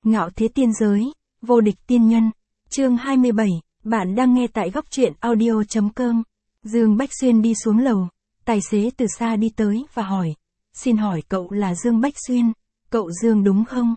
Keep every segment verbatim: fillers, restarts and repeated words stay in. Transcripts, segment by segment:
Ngạo thế tiên giới, vô địch tiên nhân. Chương hai mươi bảy, bạn đang nghe tại góc truyện audio chấm com. Dương Bách Xuyên đi xuống lầu, tài xế từ xa đi tới và hỏi. Xin hỏi cậu là Dương Bách Xuyên, cậu Dương đúng không?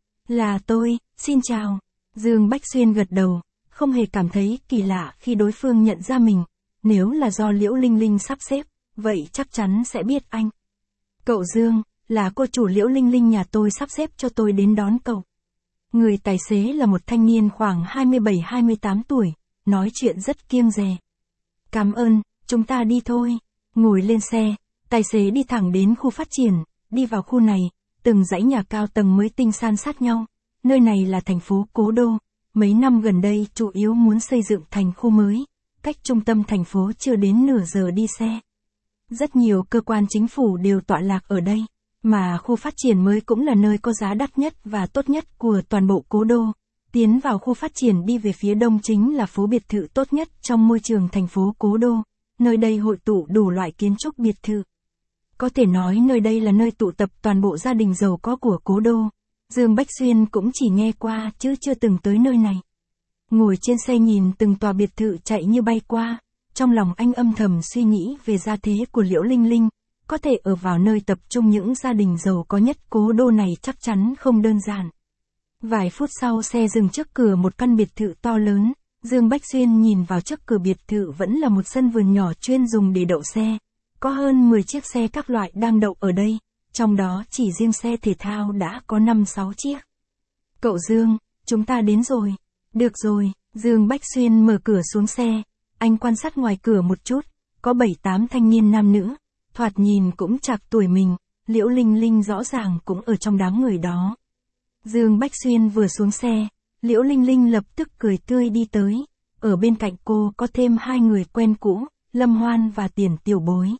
Là tôi, xin chào. Dương Bách Xuyên gật đầu, không hề cảm thấy kỳ lạ khi đối phương nhận ra mình. Nếu là do Liễu Linh Linh sắp xếp, vậy chắc chắn sẽ biết anh. Cậu Dương, là cô chủ Liễu Linh Linh nhà tôi sắp xếp cho tôi đến đón cậu. Người tài xế là một thanh niên khoảng hai mươi bảy hai mươi tám tuổi, nói chuyện rất kiêng dè. Cảm ơn, chúng ta đi thôi. Ngồi lên xe, tài xế đi thẳng đến khu phát triển, đi vào khu này, từng dãy nhà cao tầng mới tinh san sát nhau. Nơi này là thành phố Cố Đô, mấy năm gần đây chủ yếu muốn xây dựng thành khu mới, cách trung tâm thành phố chưa đến nửa giờ đi xe. Rất nhiều cơ quan chính phủ đều tọa lạc ở đây, mà khu phát triển mới cũng là nơi có giá đắt nhất và tốt nhất của toàn bộ Cố Đô. Tiến vào khu phát triển đi về phía đông chính là phố biệt thự tốt nhất trong môi trường thành phố Cố Đô, nơi đây hội tụ đủ loại kiến trúc biệt thự. Có thể nói nơi đây là nơi tụ tập toàn bộ gia đình giàu có của Cố Đô. Dương Bách Xuyên cũng chỉ nghe qua chứ chưa từng tới nơi này. Ngồi trên xe nhìn từng tòa biệt thự chạy như bay qua, trong lòng anh âm thầm suy nghĩ về gia thế của Liễu Linh Linh. Có thể ở vào nơi tập trung những gia đình giàu có nhất Cố Đô này chắc chắn không đơn giản. Vài phút sau xe dừng trước cửa một căn biệt thự to lớn, Dương Bách Xuyên nhìn vào trước cửa biệt thự vẫn là một sân vườn nhỏ chuyên dùng để đậu xe. Có hơn mười chiếc xe các loại đang đậu ở đây, trong đó chỉ riêng xe thể thao đã có năm sáu chiếc. Cậu Dương, chúng ta đến rồi. Được rồi, Dương Bách Xuyên mở cửa xuống xe, anh quan sát ngoài cửa một chút, có bảy tám thanh niên nam nữ. Thoạt nhìn cũng chạc tuổi mình, Liễu Linh Linh rõ ràng cũng ở trong đám người đó. Dương Bách Xuyên vừa xuống xe, Liễu Linh Linh lập tức cười tươi đi tới. Ở bên cạnh cô có thêm hai người quen cũ, Lâm Hoan và Tiền Tiểu Bối.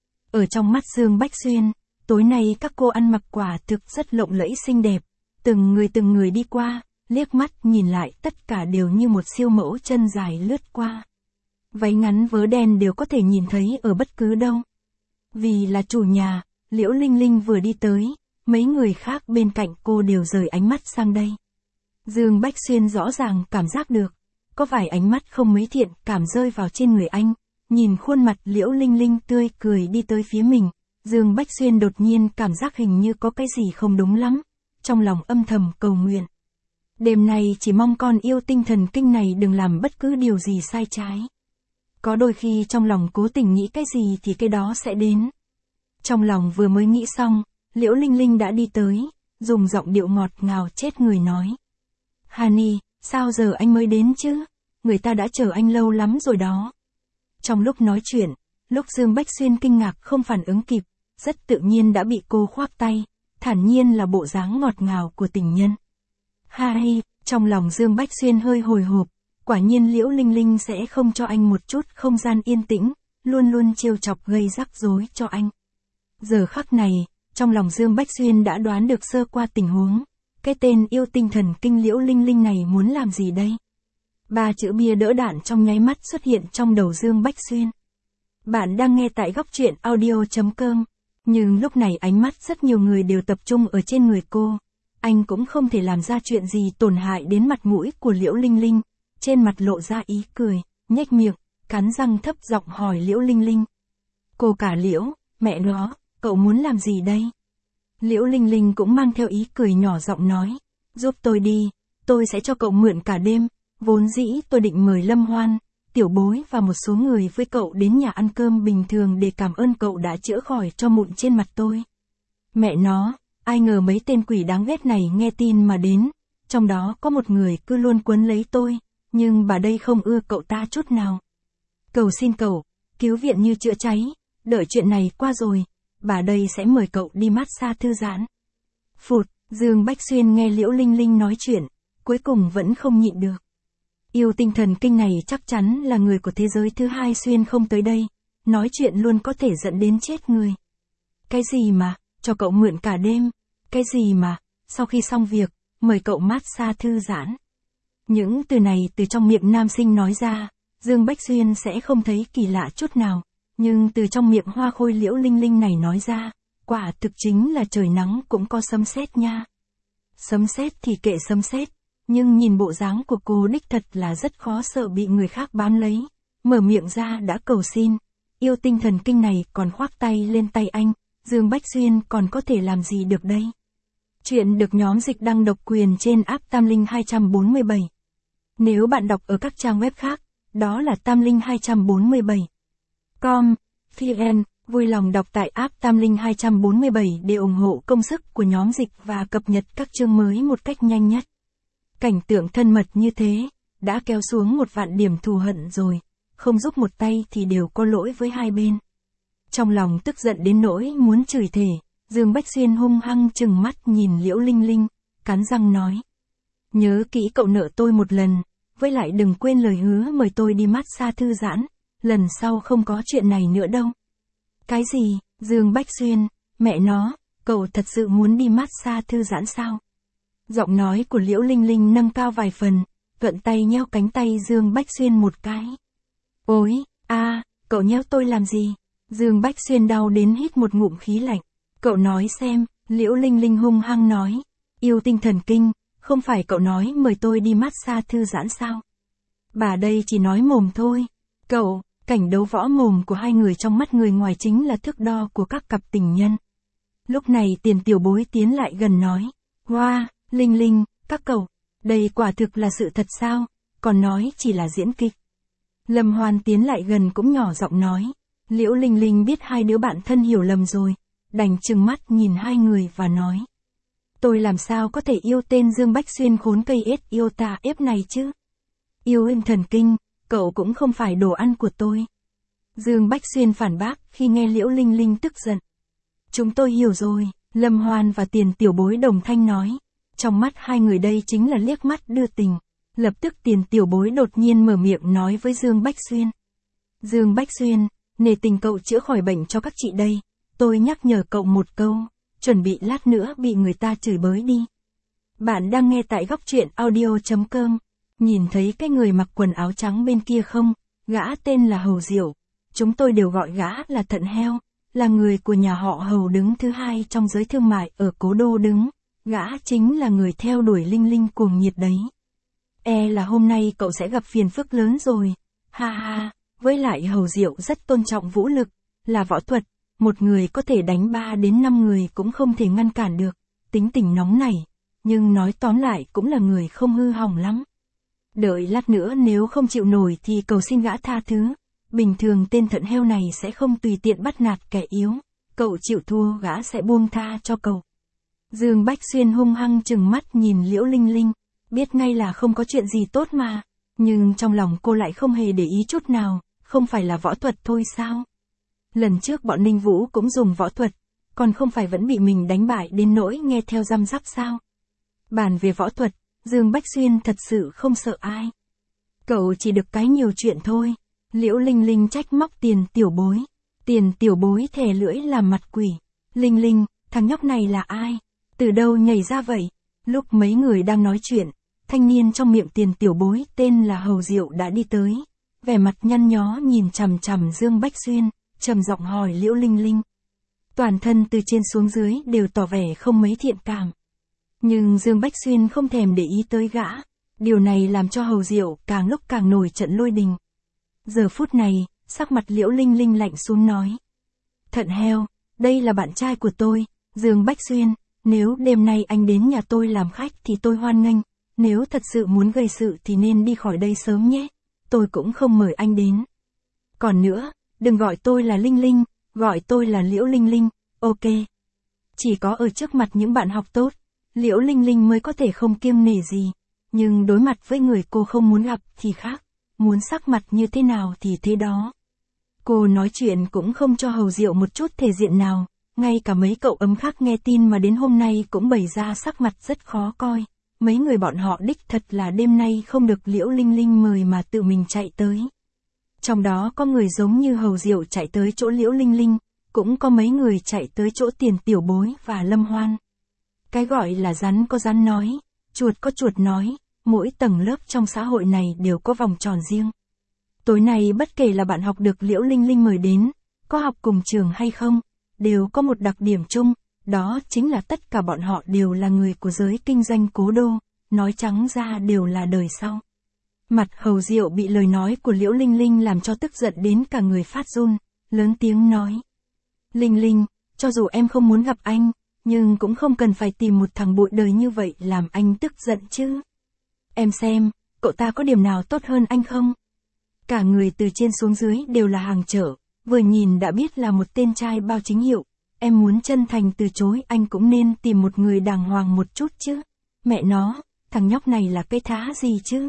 Ở trong mắt Dương Bách Xuyên, tối nay các cô ăn mặc quả thực rất lộng lẫy xinh đẹp. Từng người từng người đi qua, liếc mắt nhìn lại tất cả đều như một siêu mẫu chân dài lướt qua. Váy ngắn vớ đen đều có thể nhìn thấy ở bất cứ đâu. Vì là chủ nhà, Liễu Linh Linh vừa đi tới, mấy người khác bên cạnh cô đều rời ánh mắt sang đây. Dương Bách Xuyên rõ ràng cảm giác được, có vài ánh mắt không mấy thiện cảm rơi vào trên người anh. Nhìn khuôn mặt Liễu Linh Linh tươi cười đi tới phía mình, Dương Bách Xuyên đột nhiên cảm giác hình như có cái gì không đúng lắm, trong lòng âm thầm cầu nguyện. Đêm nay chỉ mong con yêu tinh thần kinh này đừng làm bất cứ điều gì sai trái. Có đôi khi trong lòng cố tình nghĩ cái gì thì cái đó sẽ đến. Trong lòng vừa mới nghĩ xong, Liễu Linh Linh đã đi tới, dùng giọng điệu ngọt ngào chết người nói. Hani, sao giờ anh mới đến chứ? Người ta đã chờ anh lâu lắm rồi đó. Trong lúc nói chuyện, lúc Dương Bách Xuyên kinh ngạc không phản ứng kịp, rất tự nhiên đã bị cô khoác tay, thản nhiên là bộ dáng ngọt ngào của tình nhân. Hai, trong lòng Dương Bách Xuyên hơi hồi hộp. Quả nhiên Liễu Linh Linh sẽ không cho anh một chút không gian yên tĩnh, luôn luôn trêu chọc gây rắc rối cho anh. Giờ khắc này, trong lòng Dương Bách Xuyên đã đoán được sơ qua tình huống. Cái tên yêu tinh thần kinh Liễu Linh Linh này muốn làm gì đây? Ba chữ bia đỡ đạn trong nháy mắt xuất hiện trong đầu Dương Bách Xuyên. Bạn đang nghe tại góc truyện audio chấm com. Nhưng lúc này ánh mắt rất nhiều người đều tập trung ở trên người cô. Anh cũng không thể làm ra chuyện gì tổn hại đến mặt mũi của Liễu Linh Linh. Trên mặt lộ ra ý cười, nhếch miệng, cắn răng thấp giọng hỏi Liễu Linh Linh. Cô cả Liễu, mẹ nó, cậu muốn làm gì đây? Liễu Linh Linh cũng mang theo ý cười nhỏ giọng nói. Giúp tôi đi, tôi sẽ cho cậu mượn cả đêm. Vốn dĩ tôi định mời Lâm Hoan, Tiểu Bối và một số người với cậu đến nhà ăn cơm bình thường để cảm ơn cậu đã chữa khỏi cho mụn trên mặt tôi. Mẹ nó, ai ngờ mấy tên quỷ đáng ghét này nghe tin mà đến. Trong đó có một người cứ luôn quấn lấy tôi. Nhưng bà đây không ưa cậu ta chút nào. Cầu xin cậu, cứu viện như chữa cháy, đợi chuyện này qua rồi, bà đây sẽ mời cậu đi massage thư giãn. Phụt, Dương Bách Xuyên nghe Liễu Linh Linh nói chuyện, cuối cùng vẫn không nhịn được. Yêu tinh thần kinh này chắc chắn là người của thế giới thứ hai Xuyên không tới đây, nói chuyện luôn có thể dẫn đến chết người. Cái gì mà, cho cậu mượn cả đêm, cái gì mà, sau khi xong việc, mời cậu massage thư giãn. Những từ này từ trong miệng nam sinh nói ra, Dương Bách Xuyên sẽ không thấy kỳ lạ chút nào, nhưng từ trong miệng hoa khôi Liễu Linh Linh này nói ra, quả thực chính là trời nắng cũng có sấm sét nha. Sấm sét thì kệ sấm sét, nhưng nhìn bộ dáng của cô đích thật là rất khó sợ bị người khác bám lấy. Mở miệng ra đã cầu xin. Yêu tinh thần kinh này còn khoác tay lên tay anh, Dương Bách Xuyên còn có thể làm gì được đây? Chuyện được nhóm dịch đăng độc quyền trên app Tam Linh hai bốn bảy. Nếu bạn đọc ở các trang web khác, đó là Tam Linh hai bốn bảy. com, vn, vui lòng đọc tại app Tam Linh hai bốn bảy để ủng hộ công sức của nhóm dịch và cập nhật các chương mới một cách nhanh nhất. Cảnh tượng thân mật như thế, đã kéo xuống một vạn điểm thù hận rồi, không giúp một tay thì đều có lỗi với hai bên. Trong lòng tức giận đến nỗi muốn chửi thề, Dương Bách Xuyên hung hăng trừng mắt nhìn Liễu Linh Linh, cắn răng nói. Nhớ kỹ cậu nợ tôi một lần, với lại đừng quên lời hứa mời tôi đi massage thư giãn, lần sau không có chuyện này nữa đâu. Cái gì, Dương Bách Xuyên, mẹ nó, cậu thật sự muốn đi massage thư giãn sao? Giọng nói của Liễu Linh Linh nâng cao vài phần, thuận tay nheo cánh tay Dương Bách Xuyên một cái. Ôi, a, cậu nheo tôi làm gì? Dương Bách Xuyên đau đến hít một ngụm khí lạnh. Cậu nói xem, Liễu Linh Linh hung hăng nói. Yêu tinh thần kinh, không phải cậu nói mời tôi đi massage thư giãn sao? Bà đây chỉ nói mồm thôi. Cậu, cảnh đấu võ mồm của hai người trong mắt người ngoài chính là thước đo của các cặp tình nhân. Lúc này Tiền Tiểu Bối tiến lại gần nói. Hoa, wow, Linh Linh, các cậu, đây quả thực là sự thật sao? Còn nói chỉ là diễn kịch. Lâm Hoan tiến lại gần cũng nhỏ giọng nói. Liễu Linh Linh biết hai đứa bạn thân hiểu lầm rồi, đành trừng mắt nhìn hai người và nói. Tôi làm sao có thể yêu tên Dương Bách Xuyên khốn cây ết yêu tà ép này chứ? Yêu em thần kinh, cậu cũng không phải đồ ăn của tôi. Dương Bách Xuyên phản bác khi nghe Liễu Linh Linh tức giận. Chúng tôi hiểu rồi, Lâm Hoan và Tiền Tiểu Bối đồng thanh nói. Trong mắt hai người đây chính là liếc mắt đưa tình. Lập tức Tiền Tiểu Bối đột nhiên mở miệng nói với Dương Bách Xuyên. Dương Bách Xuyên, nể tình cậu chữa khỏi bệnh cho các chị đây. Tôi nhắc nhở cậu một câu, chuẩn bị lát nữa bị người ta chửi bới đi. Bạn đang nghe tại góc truyện audio chấm com. Nhìn thấy cái người mặc quần áo trắng bên kia không? Gã tên là Hầu Diệu. Chúng tôi đều gọi gã là Thận Heo, là người của nhà họ Hầu đứng thứ hai trong giới thương mại ở Cố Đô đứng. Gã chính là người theo đuổi Linh Linh cuồng nhiệt đấy. E là hôm nay cậu sẽ gặp phiền phức lớn rồi. Ha ha, với lại Hầu Diệu rất tôn trọng vũ lực, là võ thuật, một người có thể đánh ba đến năm người cũng không thể ngăn cản được, tính tình nóng nảy, nhưng nói tóm lại cũng là người không hư hỏng lắm. Đợi lát nữa nếu không chịu nổi thì cầu xin gã tha thứ, bình thường tên Thận Heo này sẽ không tùy tiện bắt nạt kẻ yếu, cậu chịu thua gã sẽ buông tha cho cậu. Dương Bách Xuyên hung hăng trừng mắt nhìn Liễu Linh Linh, biết ngay là không có chuyện gì tốt mà, nhưng trong lòng cô lại không hề để ý chút nào, không phải là võ thuật thôi sao? Lần trước bọn Ninh Vũ cũng dùng võ thuật, còn không phải vẫn bị mình đánh bại đến nỗi nghe theo răm rắp sao? Bàn về võ thuật, Dương Bách Xuyên thật sự không sợ ai. Cậu chỉ được cái nhiều chuyện thôi. Liễu Linh Linh trách móc Tiền Tiểu Bối. Tiền Tiểu Bối thè lưỡi làm mặt quỷ. Linh Linh, thằng nhóc này là ai? Từ đâu nhảy ra vậy? Lúc mấy người đang nói chuyện, thanh niên trong miệng Tiền Tiểu Bối tên là Hầu Diệu đã đi tới. Vẻ mặt nhăn nhó nhìn chằm chằm Dương Bách Xuyên, trầm giọng hỏi Liễu Linh Linh. Toàn thân từ trên xuống dưới đều tỏ vẻ không mấy thiện cảm. Nhưng Dương Bách Xuyên không thèm để ý tới gã. Điều này làm cho Hầu Diệu càng lúc càng nổi trận lôi đình. Giờ phút này, sắc mặt Liễu Linh Linh lạnh xuống nói. Thận Heo, đây là bạn trai của tôi, Dương Bách Xuyên. Nếu đêm nay anh đến nhà tôi làm khách thì tôi hoan nghênh. Nếu thật sự muốn gây sự thì nên đi khỏi đây sớm nhé. Tôi cũng không mời anh đến. Còn nữa, đừng gọi tôi là Linh Linh, gọi tôi là Liễu Linh Linh, ok. Chỉ có ở trước mặt những bạn học tốt, Liễu Linh Linh mới có thể không kiêng nể gì. Nhưng đối mặt với người cô không muốn gặp thì khác, muốn sắc mặt như thế nào thì thế đó. Cô nói chuyện cũng không cho Hầu Diệu một chút thể diện nào, ngay cả mấy cậu ấm khác nghe tin mà đến hôm nay cũng bày ra sắc mặt rất khó coi. Mấy người bọn họ đích thật là đêm nay không được Liễu Linh Linh mời mà tự mình chạy tới. Trong đó có người giống như Hầu Diệu chạy tới chỗ Liễu Linh Linh, cũng có mấy người chạy tới chỗ Tiền Tiểu Bối và Lâm Hoan. Cái gọi là rắn có rắn nói, chuột có chuột nói, mỗi tầng lớp trong xã hội này đều có vòng tròn riêng. Tối nay bất kể là bạn học được Liễu Linh Linh mời đến, có học cùng trường hay không, đều có một đặc điểm chung, đó chính là tất cả bọn họ đều là người của giới kinh doanh cố đô, nói trắng ra đều là đời sau. Mặt Hầu Diệu bị lời nói của Liễu Linh Linh làm cho tức giận đến cả người phát run, lớn tiếng nói. Linh Linh, cho dù em không muốn gặp anh, nhưng cũng không cần phải tìm một thằng bụi đời như vậy làm anh tức giận chứ. Em xem, cậu ta có điểm nào tốt hơn anh không? Cả người từ trên xuống dưới đều là hàng trở, vừa nhìn đã biết là một tên trai bao chính hiệu. Em muốn chân thành từ chối anh cũng nên tìm một người đàng hoàng một chút chứ. Mẹ nó, thằng nhóc này là cái thá gì chứ?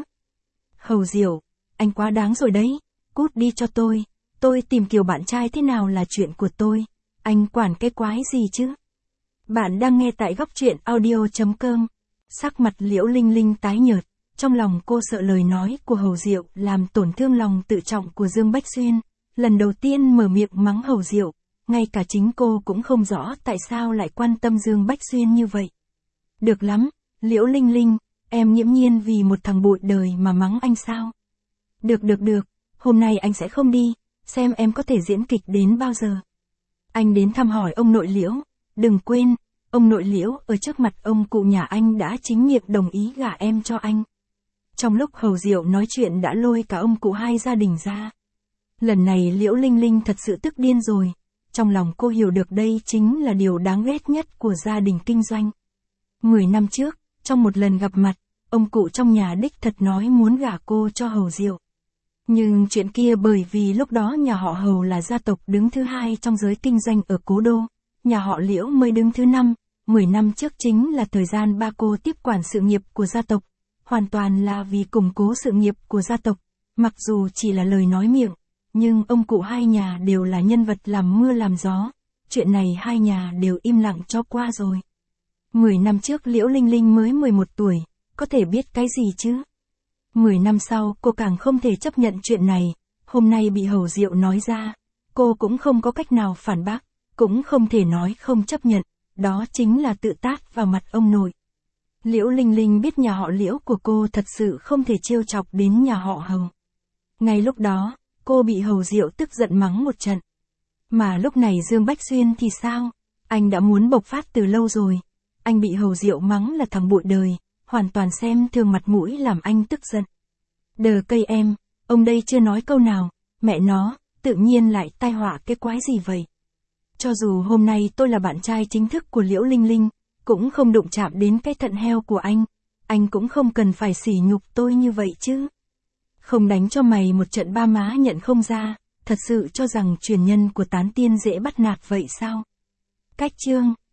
Hầu Diệu, anh quá đáng rồi đấy, cút đi cho tôi, tôi tìm kiểu bạn trai thế nào là chuyện của tôi, anh quản cái quái gì chứ? Bạn đang nghe tại góc truyện audio chấm com. Sắc mặt Liễu Linh Linh tái nhợt, trong lòng cô sợ lời nói của Hầu Diệu làm tổn thương lòng tự trọng của Dương Bách Xuyên, lần đầu tiên mở miệng mắng Hầu Diệu, ngay cả chính cô cũng không rõ tại sao lại quan tâm Dương Bách Xuyên như vậy. Được lắm, Liễu Linh Linh, em nghiễm nhiên vì một thằng bụi đời mà mắng anh sao? Được được được, hôm nay anh sẽ không đi, xem em có thể diễn kịch đến bao giờ. Anh đến thăm hỏi ông nội Liễu, đừng quên, ông nội Liễu ở trước mặt ông cụ nhà anh đã chính miệng đồng ý gả em cho anh. Trong lúc Hầu Diệu nói chuyện đã lôi cả ông cụ hai gia đình ra. Lần này Liễu Linh Linh thật sự tức điên rồi, trong lòng cô hiểu được đây chính là điều đáng ghét nhất của gia đình kinh doanh. Mười năm trước, trong một lần gặp mặt, ông cụ trong nhà đích thật nói muốn gả cô cho Hầu Diệu. Nhưng chuyện kia bởi vì lúc đó nhà họ Hầu là gia tộc đứng thứ hai trong giới kinh doanh ở cố đô, nhà họ Liễu mới đứng thứ năm, mười năm trước chính là thời gian ba cô tiếp quản sự nghiệp của gia tộc, hoàn toàn là vì củng cố sự nghiệp của gia tộc, mặc dù chỉ là lời nói miệng, nhưng ông cụ hai nhà đều là nhân vật làm mưa làm gió, chuyện này hai nhà đều im lặng cho qua rồi. Mười năm trước Liễu Linh Linh mới mười một tuổi, có thể biết cái gì chứ? Mười năm sau cô càng không thể chấp nhận chuyện này, hôm nay bị Hầu Diệu nói ra, cô cũng không có cách nào phản bác, cũng không thể nói không chấp nhận, đó chính là tự tát vào mặt ông nội. Liễu Linh Linh biết nhà họ Liễu của cô thật sự không thể trêu chọc đến nhà họ Hầu. Ngay lúc đó, cô bị Hầu Diệu tức giận mắng một trận. Mà lúc này Dương Bách Xuyên thì sao? Anh đã muốn bộc phát từ lâu rồi. Anh bị Hầu Diệu mắng là thằng bụi đời, hoàn toàn xem thường mặt mũi làm anh tức giận. Đờ cây em, ông đây chưa nói câu nào, mẹ nó, tự nhiên lại tai họa cái quái gì vậy? Cho dù hôm nay tôi là bạn trai chính thức của Liễu Linh Linh, cũng không đụng chạm đến cái thận heo của anh, anh cũng không cần phải sỉ nhục tôi như vậy chứ. Không đánh cho mày một trận ba má nhận không ra, thật sự cho rằng truyền nhân của tán tiên dễ bắt nạt vậy sao? Cách chương